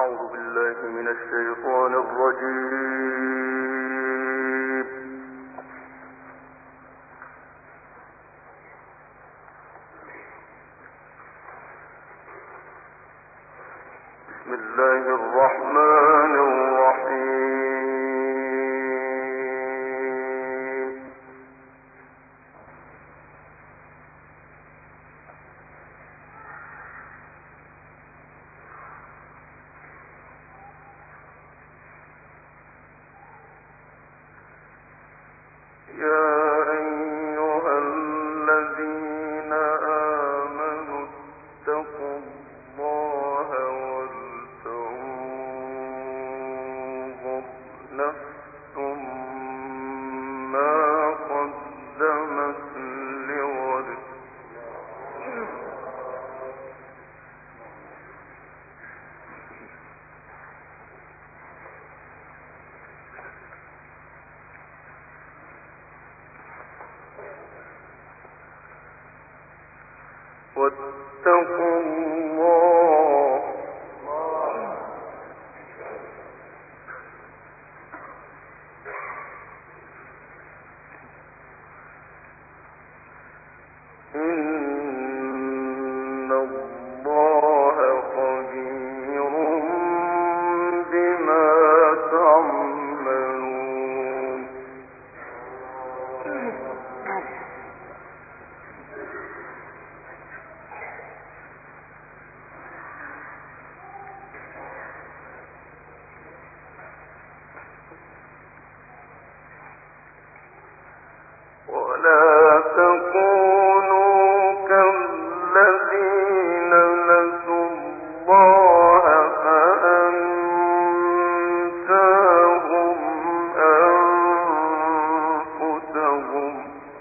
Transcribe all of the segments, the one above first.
من الشيطان الرجيم. بسم الله الرحمن الرحيم. يا أيها الذين آمنوا اتقوا الله ولتنظر نفس ما قدمت لغد واتقوا الله إن الله خبير بما تعملون. ولا تكونوا كالذين نسوا الله فأنساهم أنفسهم.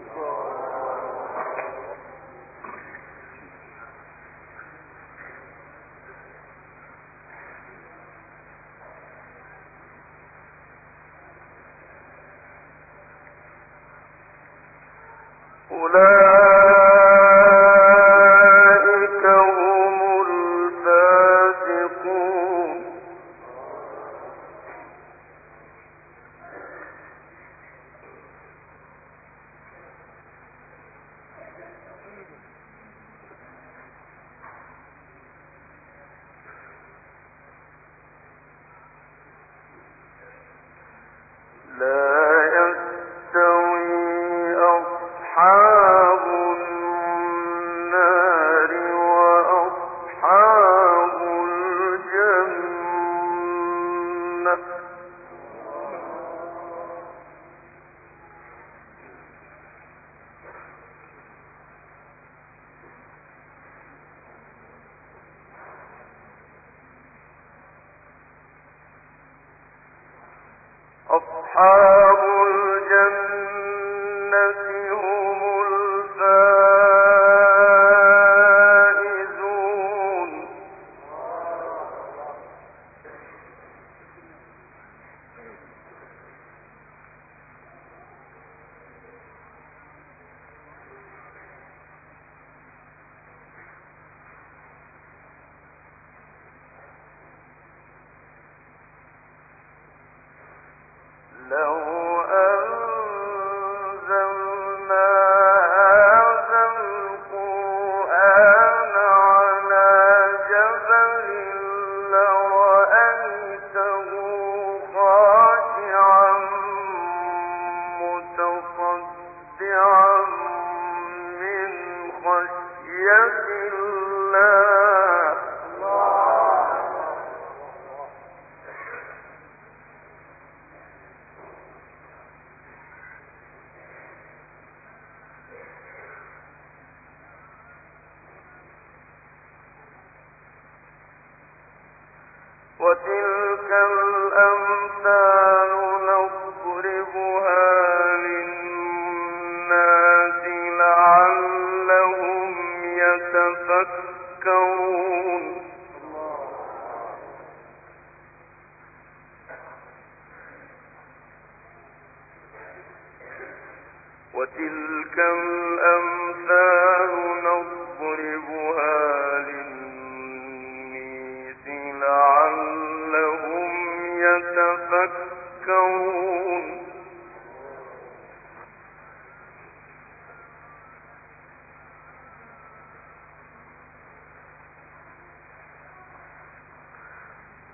أولئك هم الفاسقون. لا يستوي أصحاب النار وأصحاب الجنة. أصحاب الجنة هم الفائزون. لو أنزلنا هذا القرآن على جبل لرأيته خاشعا متصدعا من خشية الله. وتلك الأمثال نضربها للناس لعلهم يتفكرون. وتلك الأمثال نضربها للناس لعلهم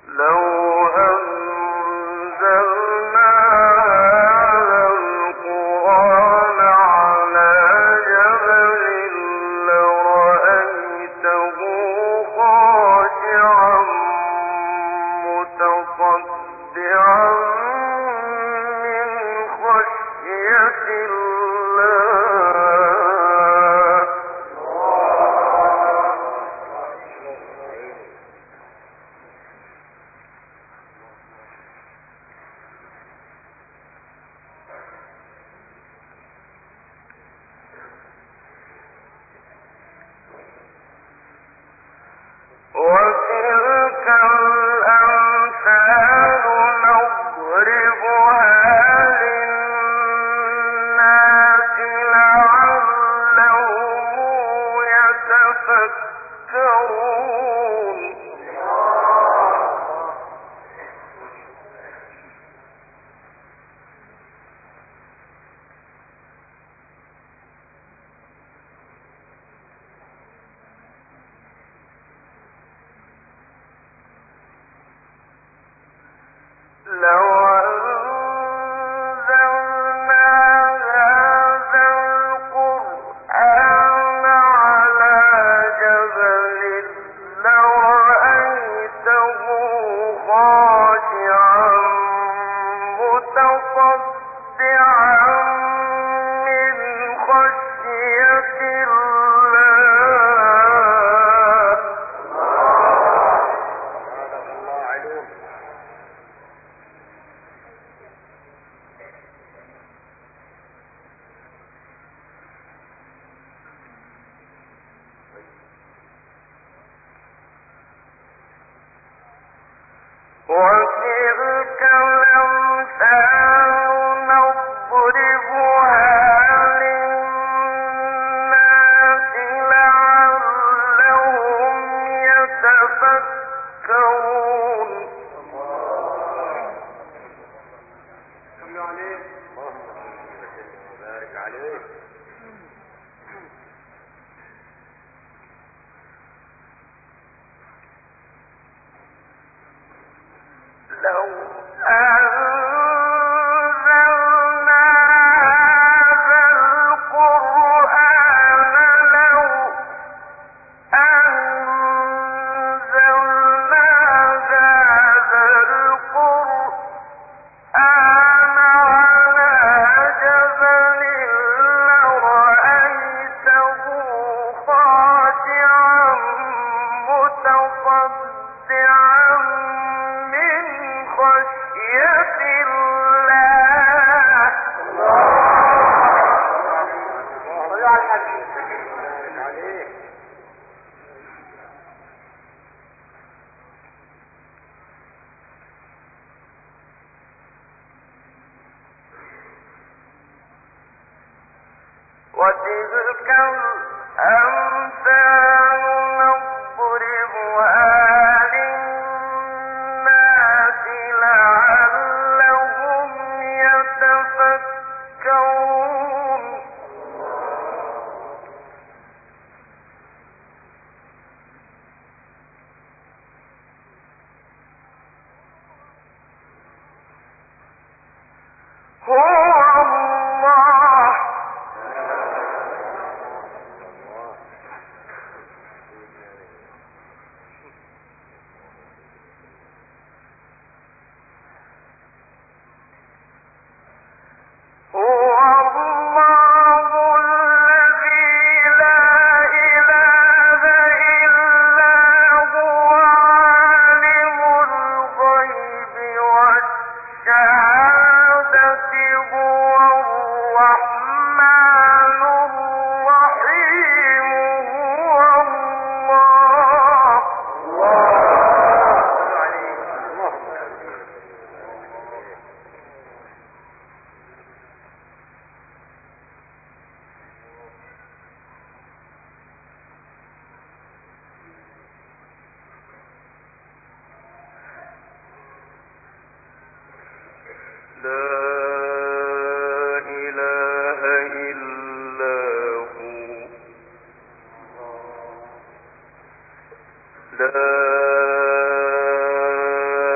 لا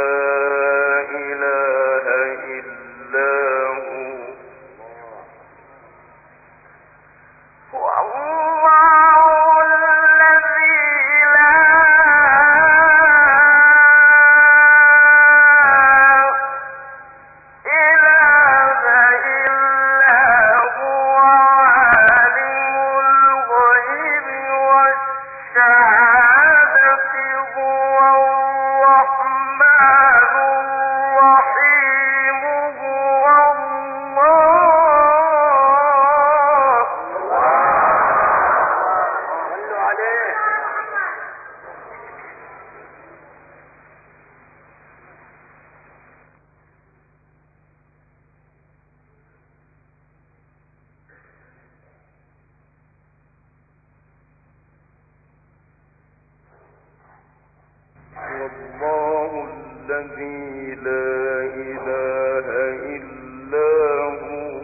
والله الذي لا إله إلا هو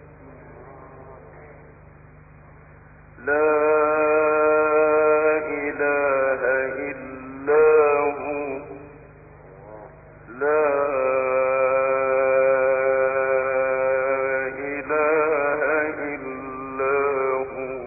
لا إله إلا هو لا إله إلا هو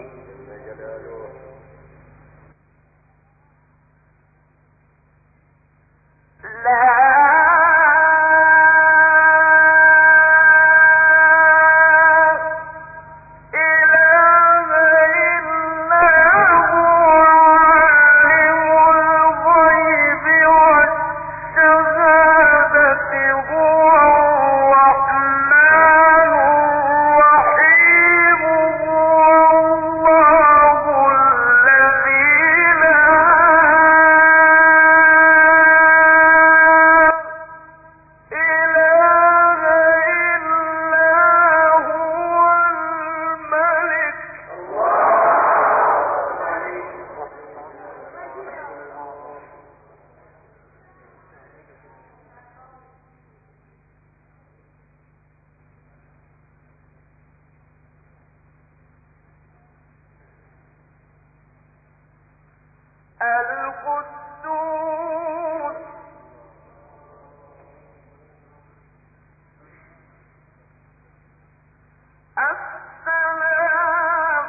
القدوس السلام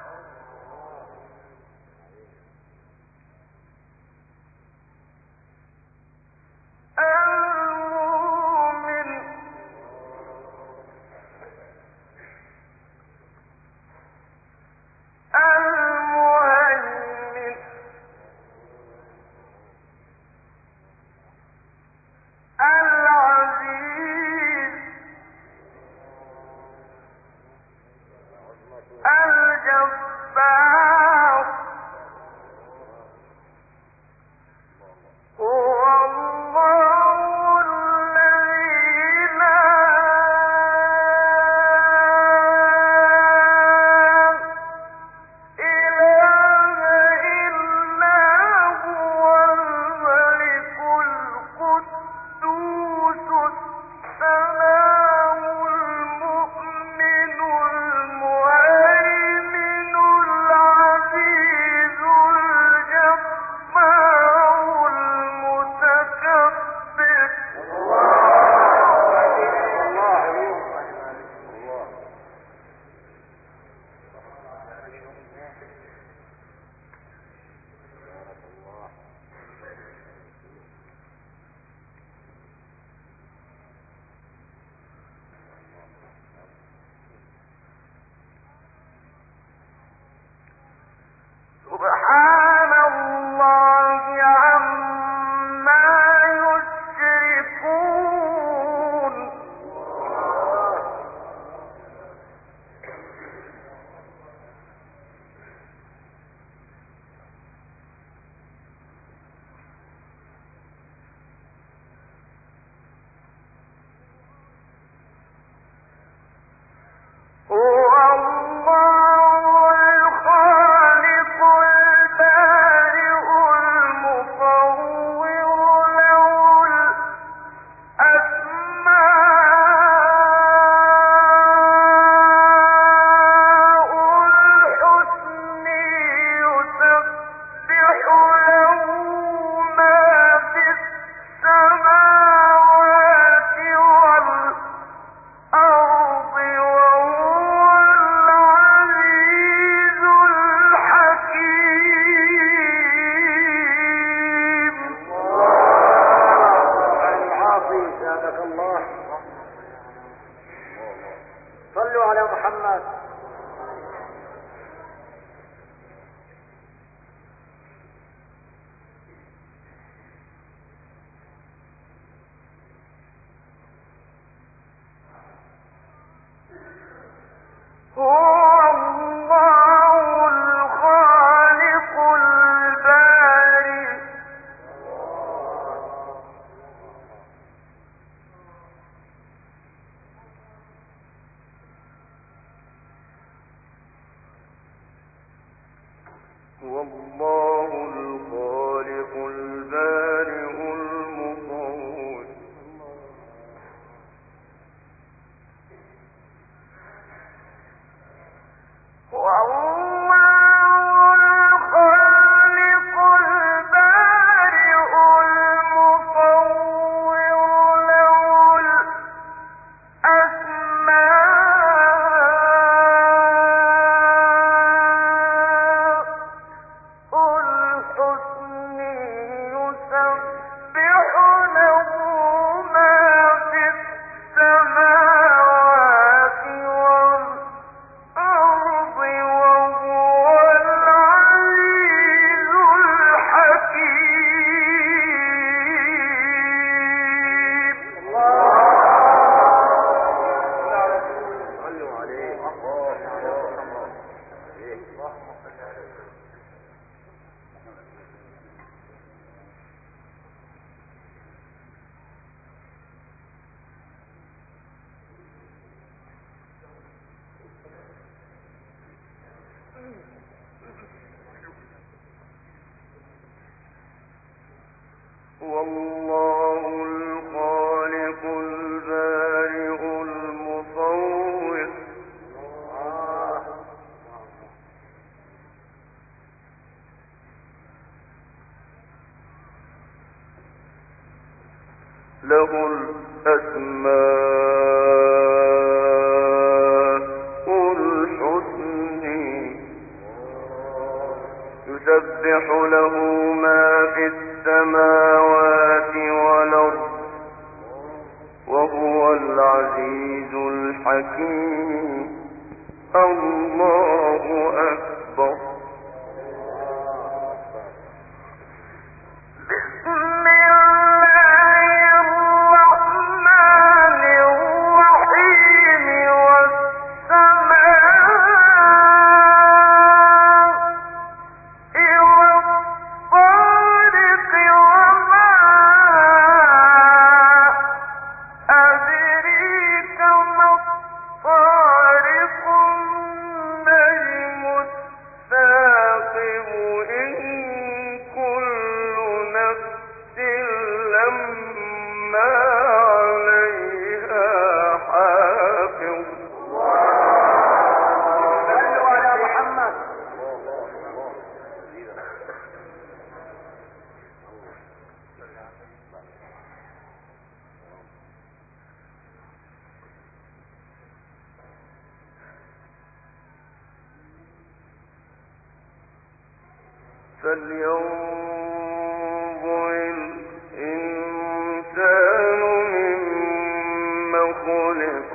المؤمن المهيمن العزيز الجبار هو الله الذي لا إله إلا هو الملك القدوس السلام المؤمن المهيمن العزيز الجبار المتكبر سبحان الله عما يشركون هو الله الخالق البارئ المصور له الأسماء الحسنى يسبح له ما في السماوات والأرض وهو العزيز الحكيم العاصي زادك الله. صلوا على محمد. هو الله الخالق البارئ هو الله الخالق البارئ والله الخالق البارئ المصور له الأسماء الحسنى يسبح له ما في السماوات والأرض وهو العزيز الحكيم الله أكبر فلينظر الإنسان مما خلق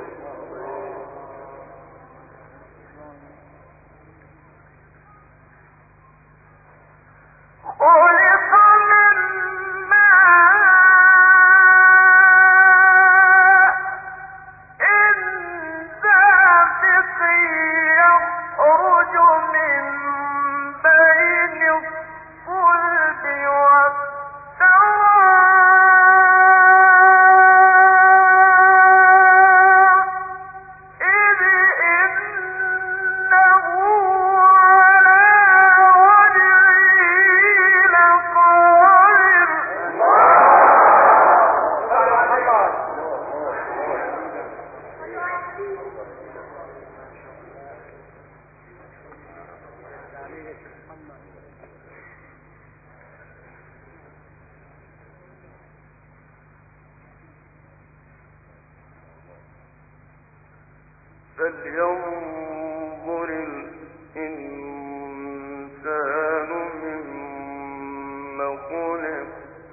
فلينظر الإنسان مما خلق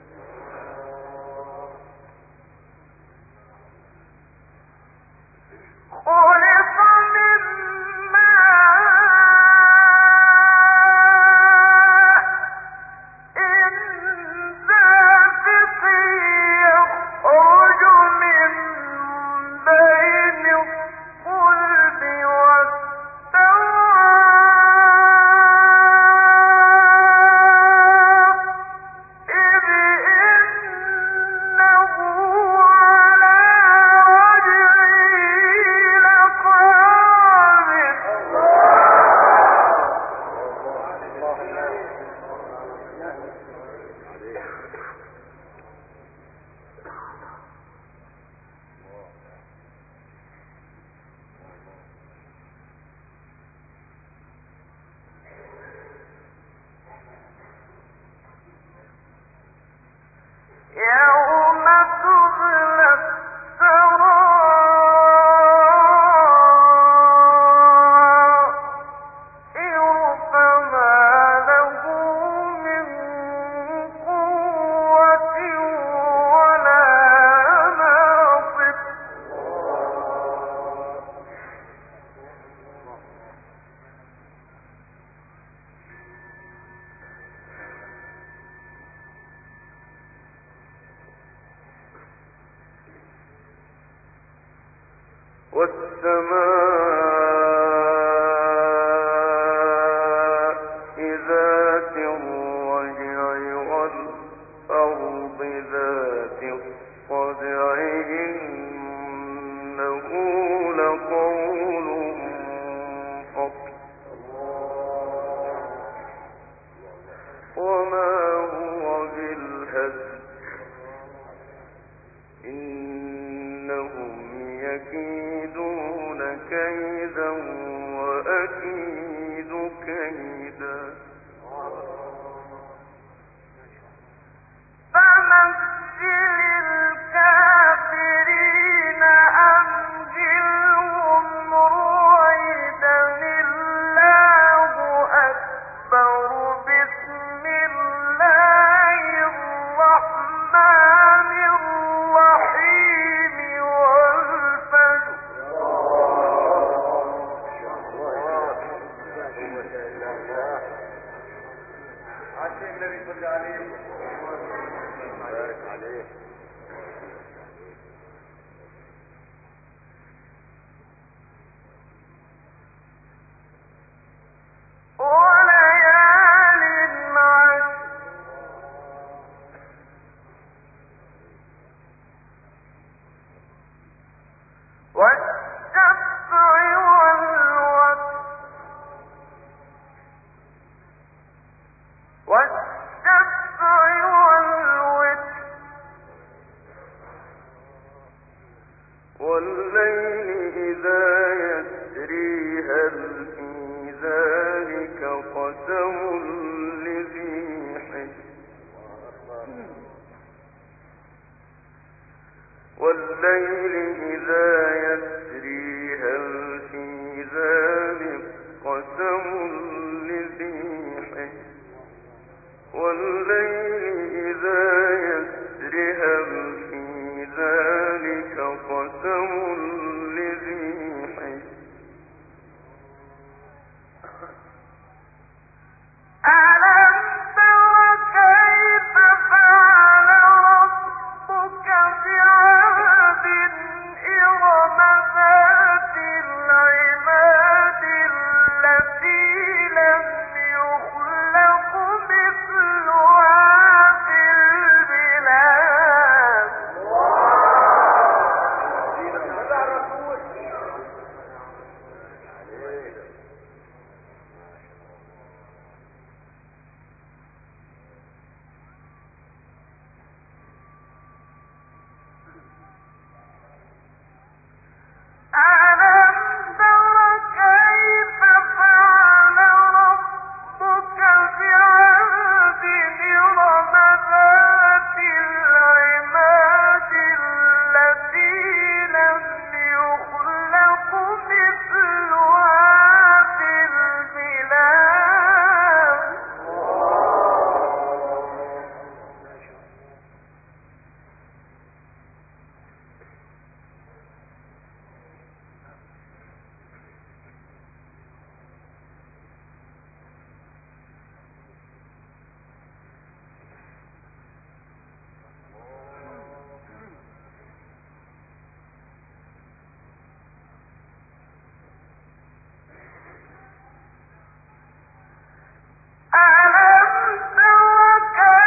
يوم تبلى السرائر فما له من قوة ولا ناصر والسماء ذات الرجع والأرض ذات الصدع إنه لقول فصل وما هو بالهزل يكيدون كيدا وأكيد كيدا فمثل الكافرين أمهلهم رويدا الله أكبر بسم الله الرحمن الرحيم والفجر عشان النبي صلى عليه بارك عليه وليال عشر والشفع والوتر والشفع والوتر والليل إذا يسري هل في ذلك قسم لذي حجر والليل إذا يسري هل في ذلك قسم لذي حجر والليل إذا يسري هل في ذلك قسم لذي حجر ألم تر كيف فعل ربك بعاد إرم ذات العماد التي لم يخلق مثلها في البلاد ألم تر كيف فعل ربك بعاد إرم ذات العماد التي لم يخلق مثلها في البلاد ألم تر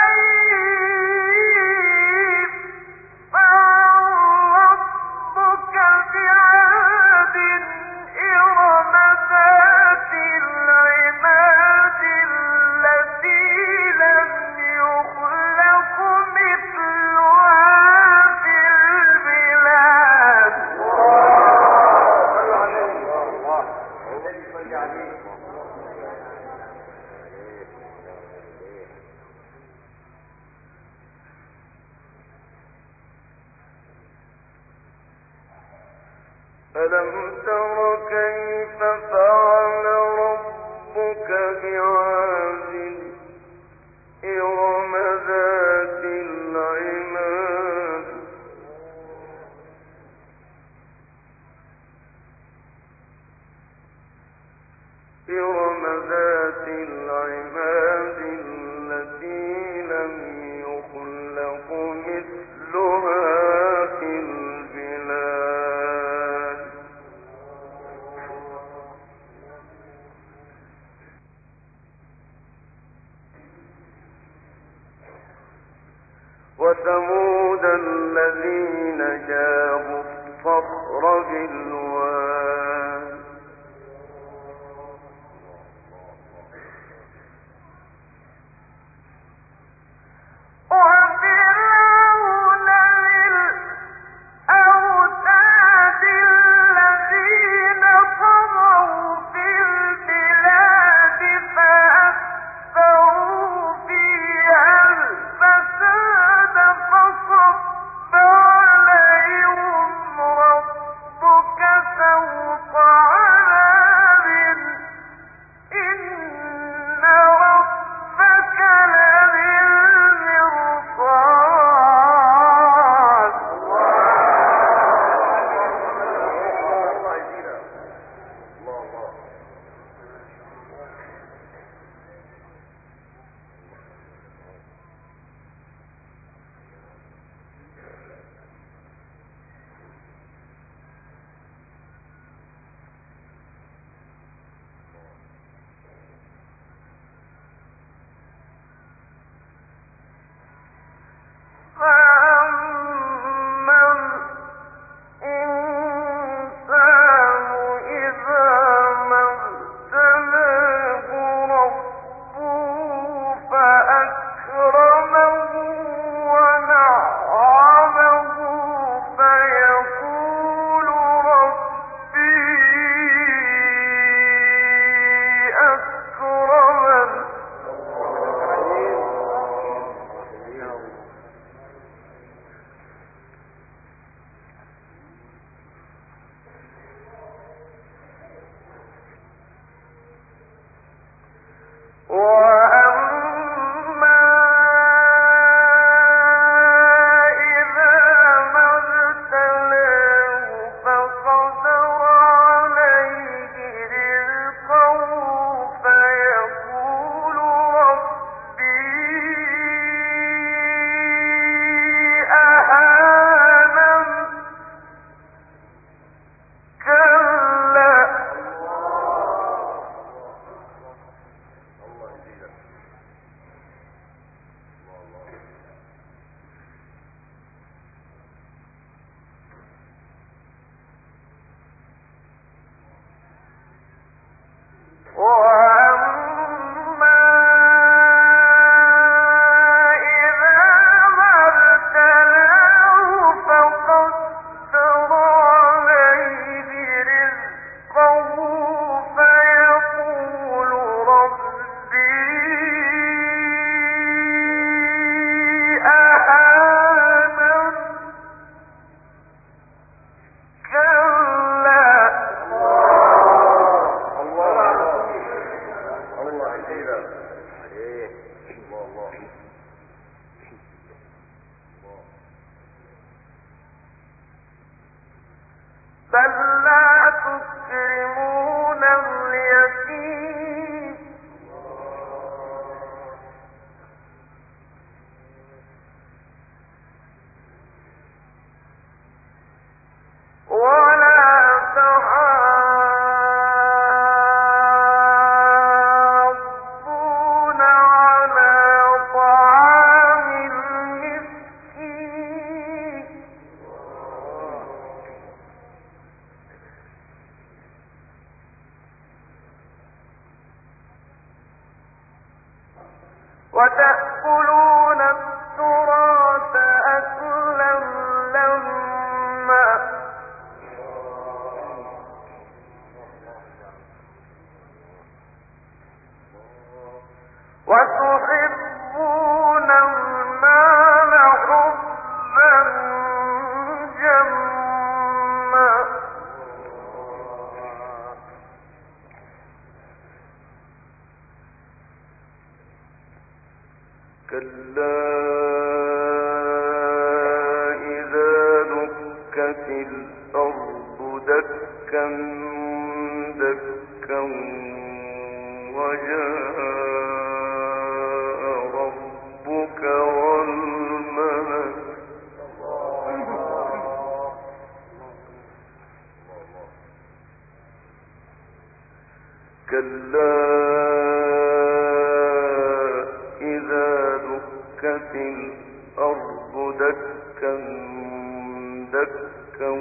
كيف فعل ربك بعاد إرم ذات العماد التي لم يخلق مثلها في البلاد النبي صلى عليه ألم تر كيف فعل ربك بعاد إرم ذات العماد إرم ذات العماد التي لم يخلق مثلها في البلاد وثمود الذين جابوا الصخر بالواد وفرعون ذي الأوتاد وتأكلون التراث أكلا لما وتحبون المال حبا جما كلا إذا دكت الأرض دكا دكا وجاء ربك والملك كلا إذا دكت الأرض دكا دكا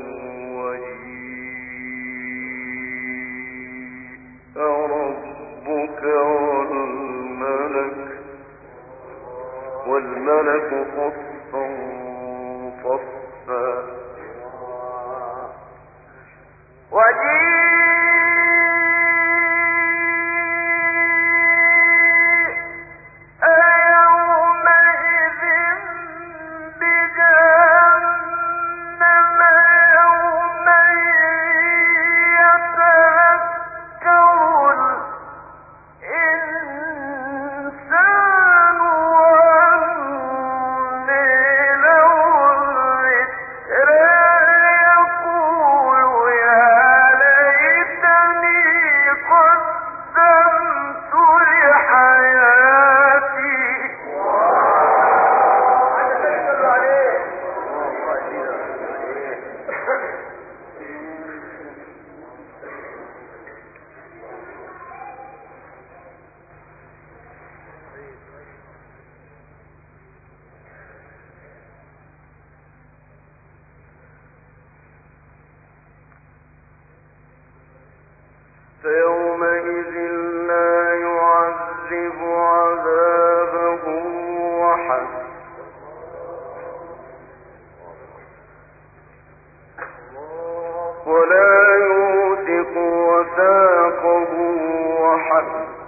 وجيء ربك والملك صفا صفا فيومئذ لا يعذب عذابه أحد ولا يوثق وثاقه أحد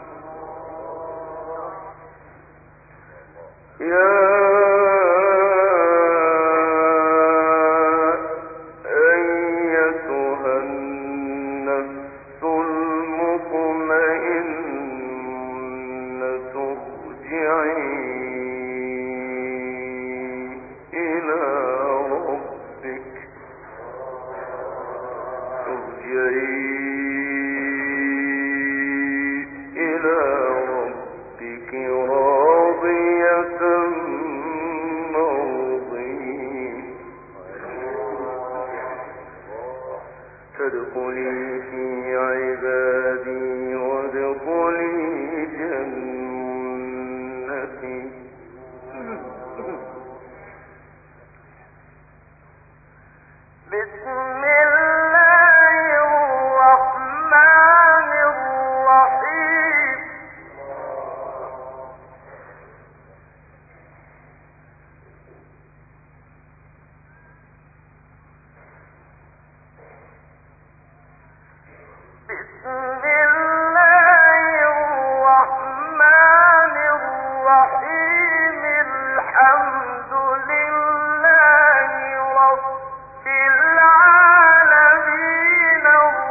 فادخلي في عبادي وادخلي جنتي بسم الله الرحمن الرحيم بسم الله الرحمن الرحيم الحمد لله رب العالمين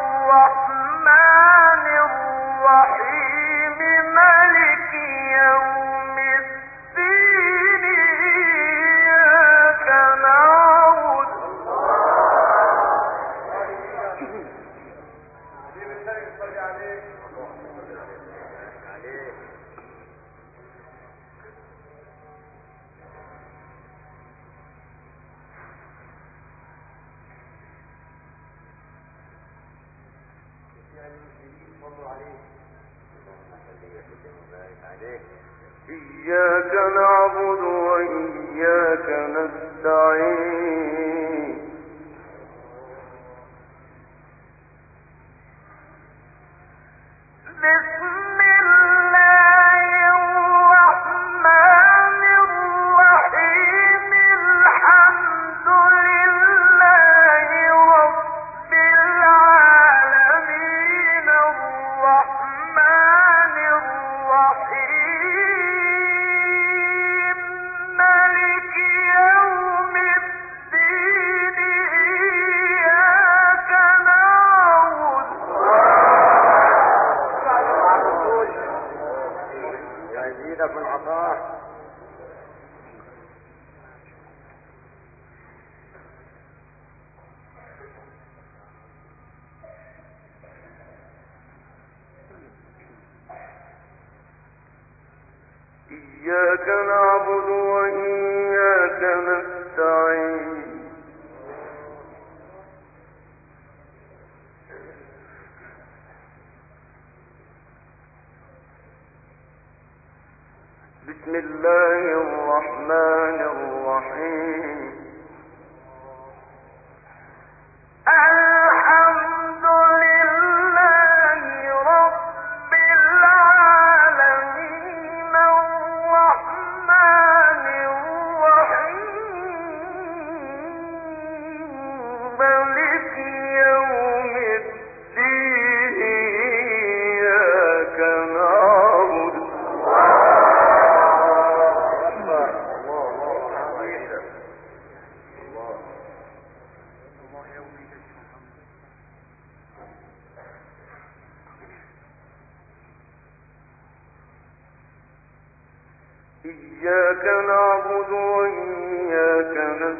الرحمن الرحيم مالك يوم الدين إياك نعبد إياك نعبد وإياك نستعين بسم الله الرحمن إياك نعبد وإياك نستعين بسم الله الرحمن الرحيم الحمد لله رب العالمين الرحمن الرحيم مالك يوم الدين إياك نعبد إياك نعبد وإياك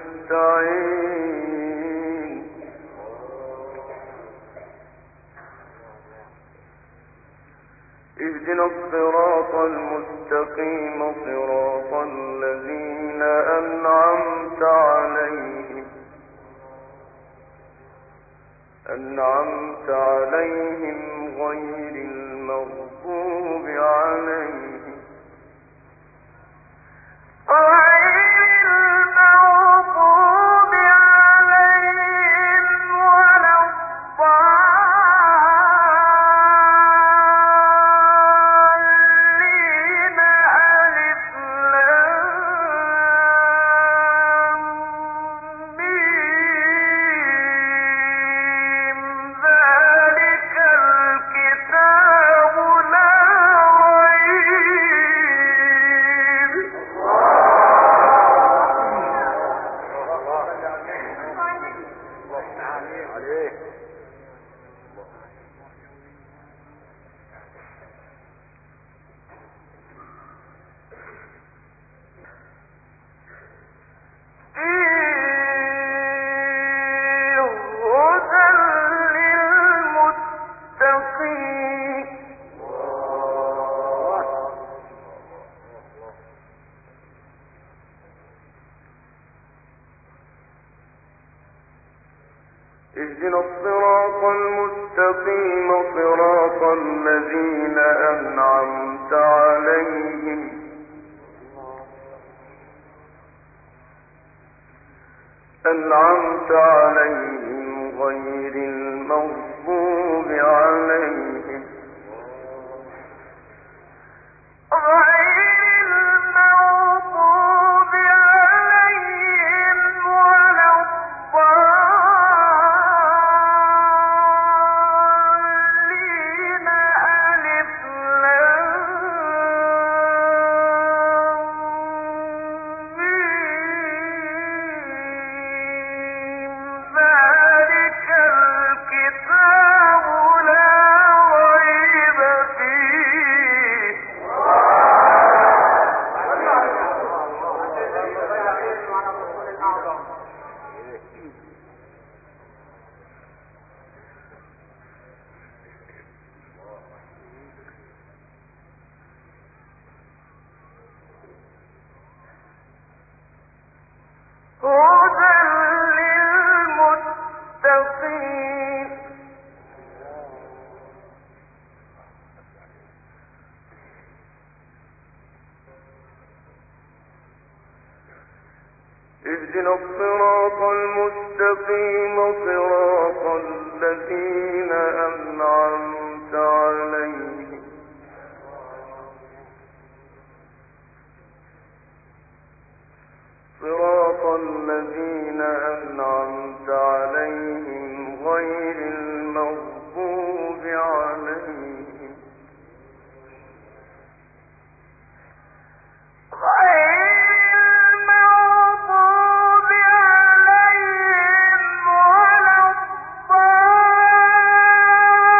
نستعين اهدنا الصراط المستقيم صراط الذين أنعمت عليهم غير المغضوب عليهم ولا الضالين ألف لام ميم ذلك الكتاب لا ريب عليه. اهدنا الصراط المستقيم صراط الذين أنعمت عليهم غير المغضوب عليهم ولا الضالين ألف لام ميم ذلك الكتاب لا ريب فيه هدى للمتقين اهدنا الصراط المستقيم صراط الذين أنعمت عليهم غير المغضوب عليهم ولا الضالين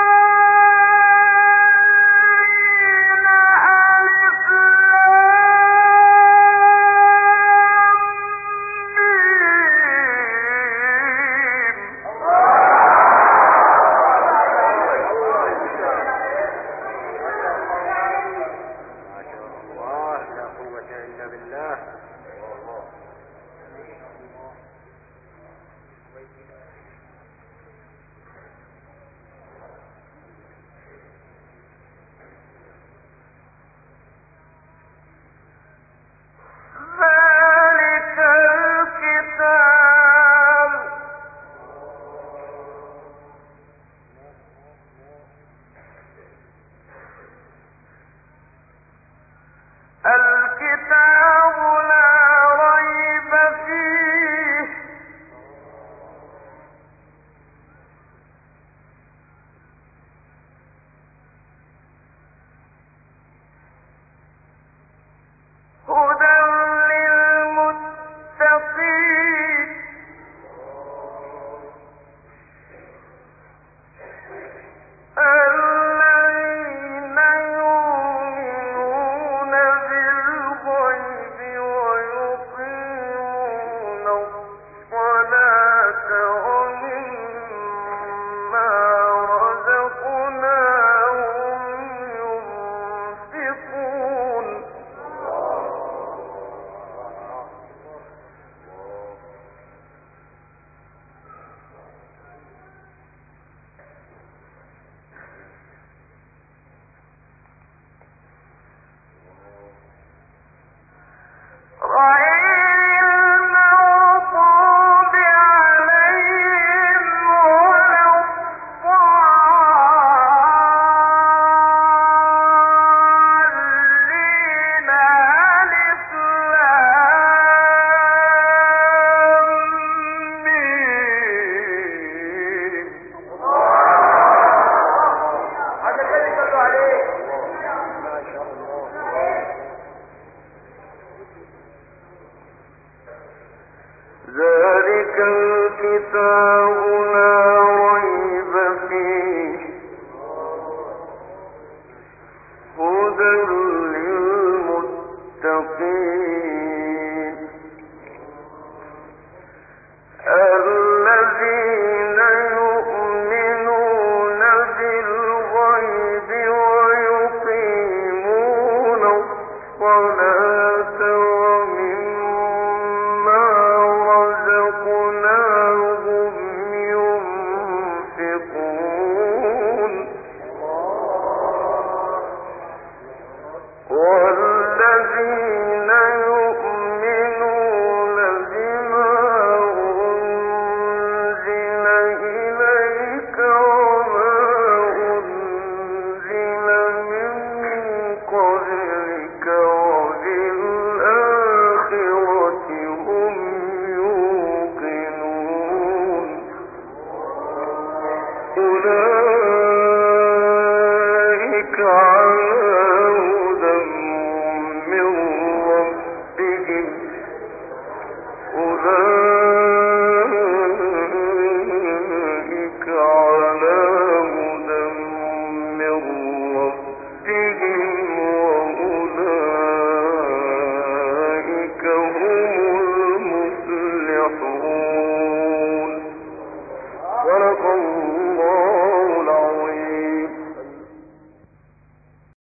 ذلك الكتاب